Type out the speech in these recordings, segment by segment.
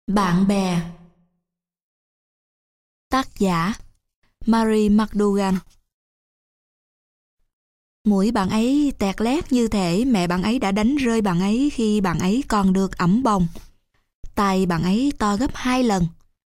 Bạn bè. Tác giả Mary McDougall. Mũi bạn ấy tẹt lét như thể mẹ bạn ấy đã đánh rơi bạn ấy khi bạn ấy còn được ẵm bồng. Tai bạn ấy to gấp 2 lần.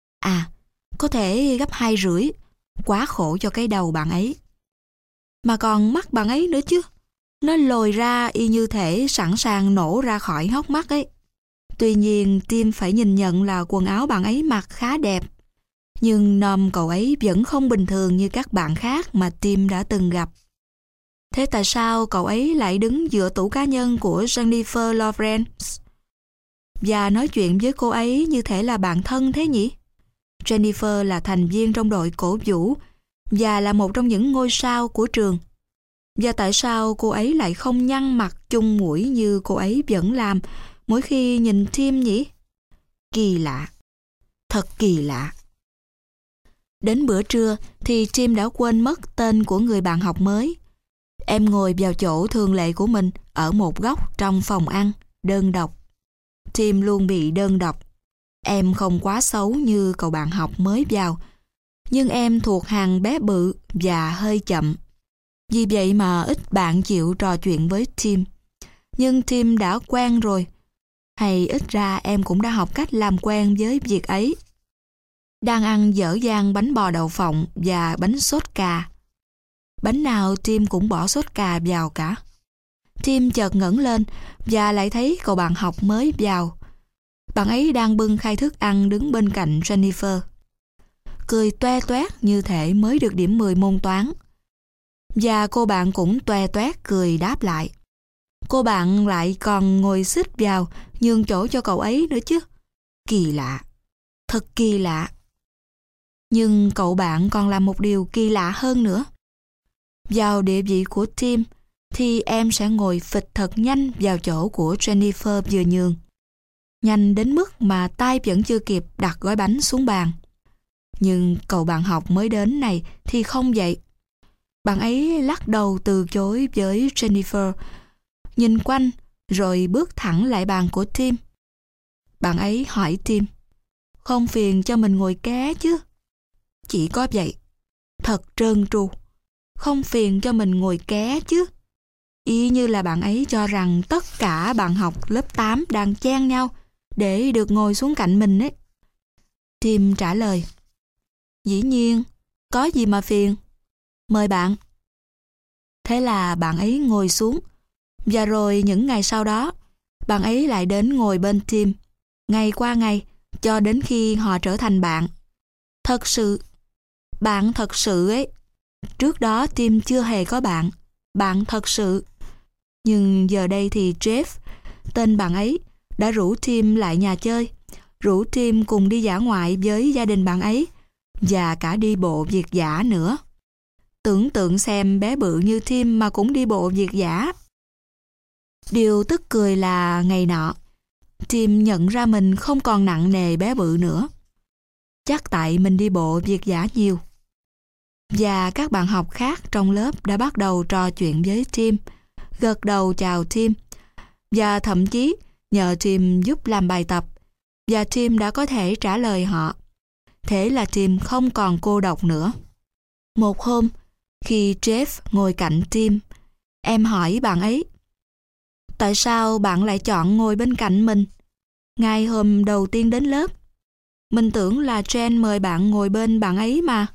Có thể gấp 2,5. Quá khổ cho cái đầu bạn ấy. Mà còn mắt bạn ấy nữa chứ. Nó lồi ra y như thể sẵn sàng nổ ra khỏi hốc mắt ấy. Tuy nhiên, Tim phải nhìn nhận là quần áo bạn ấy mặc khá đẹp. Nhưng nôm cậu ấy vẫn không bình thường như các bạn khác mà Tim đã từng gặp. Thế tại sao cậu ấy lại đứng giữa tủ cá nhân của Jennifer Lawrence và nói chuyện với cô ấy như thể là bạn thân thế nhỉ? Jennifer là thành viên trong đội cổ vũ và là một trong những ngôi sao của trường. Và tại sao cô ấy lại không nhăn mặt chung mũi như cô ấy vẫn làm mỗi khi nhìn Tim nhỉ? Kỳ lạ. Thật kỳ lạ. Đến bữa trưa thì Tim đã quên mất tên của người bạn học mới. Em ngồi vào chỗ thường lệ của mình ở một góc trong phòng ăn, đơn độc. Tim luôn bị đơn độc. Em không quá xấu như cậu bạn học mới vào, nhưng em thuộc hàng bé bự và hơi chậm. Vì vậy mà ít bạn chịu trò chuyện với Tim. Nhưng Tim đã quen rồi. Hay ít ra em cũng đã học cách làm quen với việc ấy. Đang ăn dở dang bánh bò đậu phộng và bánh sốt cà. Bánh nào Tim cũng bỏ sốt cà vào cả. Tim chợt ngẩng lên và lại thấy cậu bạn học mới vào. Bạn ấy đang bưng khay thức ăn đứng bên cạnh Jennifer. Cười toe toét như thể mới được điểm 10 môn toán. Và cô bạn cũng toe toét cười đáp lại. Cô bạn lại còn ngồi xích vào, nhường chỗ cho cậu ấy nữa chứ. Kỳ lạ. Thật kỳ lạ. Nhưng cậu bạn còn làm một điều kỳ lạ hơn nữa. Vào địa vị của Tim thì em sẽ ngồi phịch thật nhanh vào chỗ của Jennifer vừa nhường. Nhanh đến mức mà tay vẫn chưa kịp đặt gói bánh xuống bàn. Nhưng cậu bạn học mới đến này thì không vậy. Bạn ấy lắc đầu từ chối với Jennifer, nhìn quanh rồi bước thẳng lại bàn của Tim. Bạn ấy hỏi Tim, không phiền cho mình ngồi ké chứ? Chỉ có vậy. Thật trơn tru. Không phiền cho mình ngồi ké chứ? Y như là bạn ấy cho rằng tất cả bạn học lớp 8 đang chen nhau để được ngồi xuống cạnh mình ấy. Tim trả lời, dĩ nhiên, có gì mà phiền. Mời bạn. Thế là bạn ấy ngồi xuống. Và rồi những ngày sau đó, bạn ấy lại đến ngồi bên Tim, ngày qua ngày, cho đến khi họ trở thành bạn. Thật sự, bạn thật sự ấy. Trước đó Tim chưa hề có bạn, bạn thật sự. Nhưng giờ đây thì Jeff, tên bạn ấy, đã rủ Tim lại nhà chơi, rủ Tim cùng đi dã ngoại với gia đình bạn ấy, và cả đi bộ việt dã nữa. Tưởng tượng xem bé bự như Tim mà cũng đi bộ việt dã. Điều tức cười là ngày nọ, Tim nhận ra mình không còn nặng nề bé bự nữa. Chắc tại mình đi bộ việt dã nhiều. Và các bạn học khác trong lớp đã bắt đầu trò chuyện với Tim, gật đầu chào Tim, và thậm chí nhờ Tim giúp làm bài tập, và Tim đã có thể trả lời họ. Thế là Tim không còn cô độc nữa. Một hôm, khi Jeff ngồi cạnh Tim, em hỏi bạn ấy, tại sao bạn lại chọn ngồi bên cạnh mình? Ngay hôm đầu tiên đến lớp, mình tưởng là Jen mời bạn ngồi bên bạn ấy mà.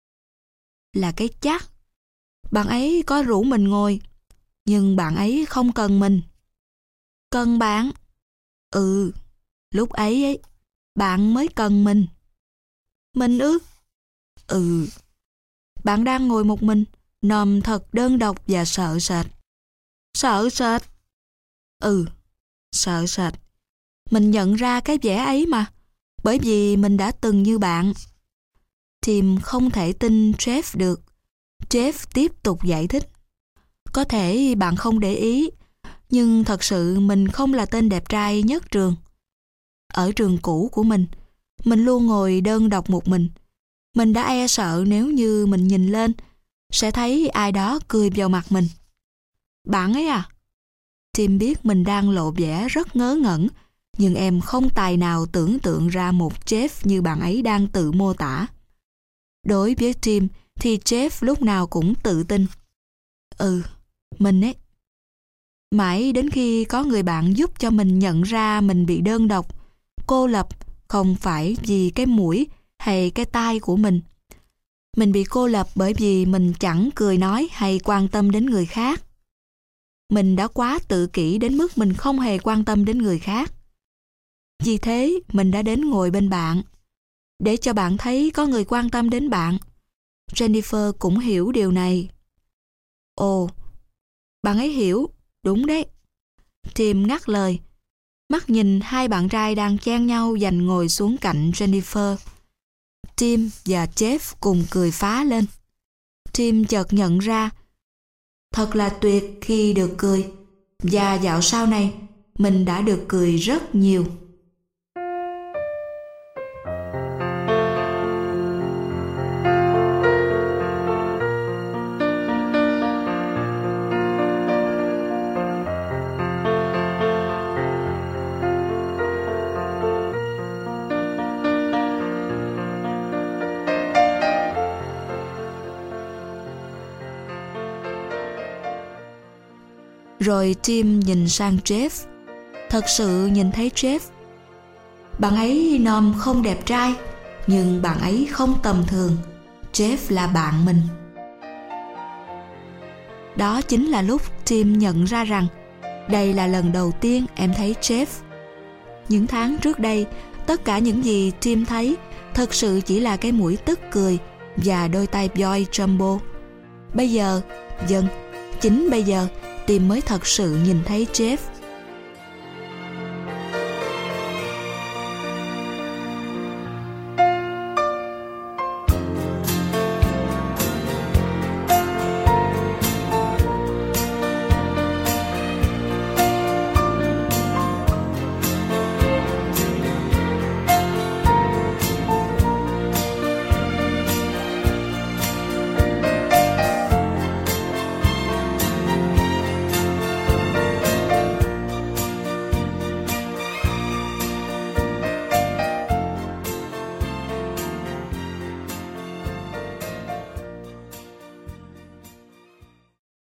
Là cái chắc. Bạn ấy có rủ mình ngồi, nhưng bạn ấy không cần mình. Cần bạn? Ừ, lúc ấy bạn mới cần mình. Mình ư? Ừ. Bạn đang ngồi một mình, nòm thật đơn độc và sợ sệt. Sợ sệt? Ừ, sợ sệt. Mình nhận ra cái vẻ ấy mà, bởi vì mình đã từng như bạn. Tim không thể tin Jeff được. Jeff tiếp tục giải thích. Có thể bạn không để ý, nhưng thật sự mình không là tên đẹp trai nhất trường. Ở trường cũ của mình luôn ngồi đơn độc một mình. Mình đã e sợ nếu như mình nhìn lên, sẽ thấy ai đó cười vào mặt mình. Bạn ấy à? Tim biết mình đang lộ vẻ rất ngớ ngẩn, Nhưng em không tài nào tưởng tượng ra một Jeff như bạn ấy đang tự mô tả. Đối với Tim thì Jeff lúc nào cũng tự tin. Mình ấy. Mãi đến khi có người bạn giúp cho mình nhận ra mình bị đơn độc, cô lập, không phải vì cái mũi hay cái tai của mình. Mình bị cô lập bởi vì mình chẳng cười nói hay quan tâm đến người khác. Mình đã quá tự kỷ đến mức mình không hề quan tâm đến người khác. Vì thế, mình đã đến ngồi bên bạn, để cho bạn thấy có người quan tâm đến bạn. Jennifer cũng hiểu điều này. Ồ, bạn ấy hiểu, đúng đấy. Tim ngắt lời, mắt nhìn hai bạn trai đang chen nhau giành ngồi xuống cạnh Jennifer. Tim và Jeff cùng cười phá lên. Tim chợt nhận ra, thật là tuyệt khi được cười, và dạo sau này, mình đã được cười rất nhiều. Rồi Tim nhìn sang Jeff. Thật sự nhìn thấy Jeff. Bạn ấy nòm không đẹp trai, nhưng bạn ấy không tầm thường. Jeff là bạn mình. Đó chính là lúc Tim nhận ra rằng đây là lần đầu tiên em thấy Jeff. Những tháng trước đây, tất cả những gì Tim thấy thật sự chỉ là cái mũi tức cười và đôi tay boy jumbo. Bây giờ, chính bây giờ, Tim mới thật sự nhìn thấy Jeff.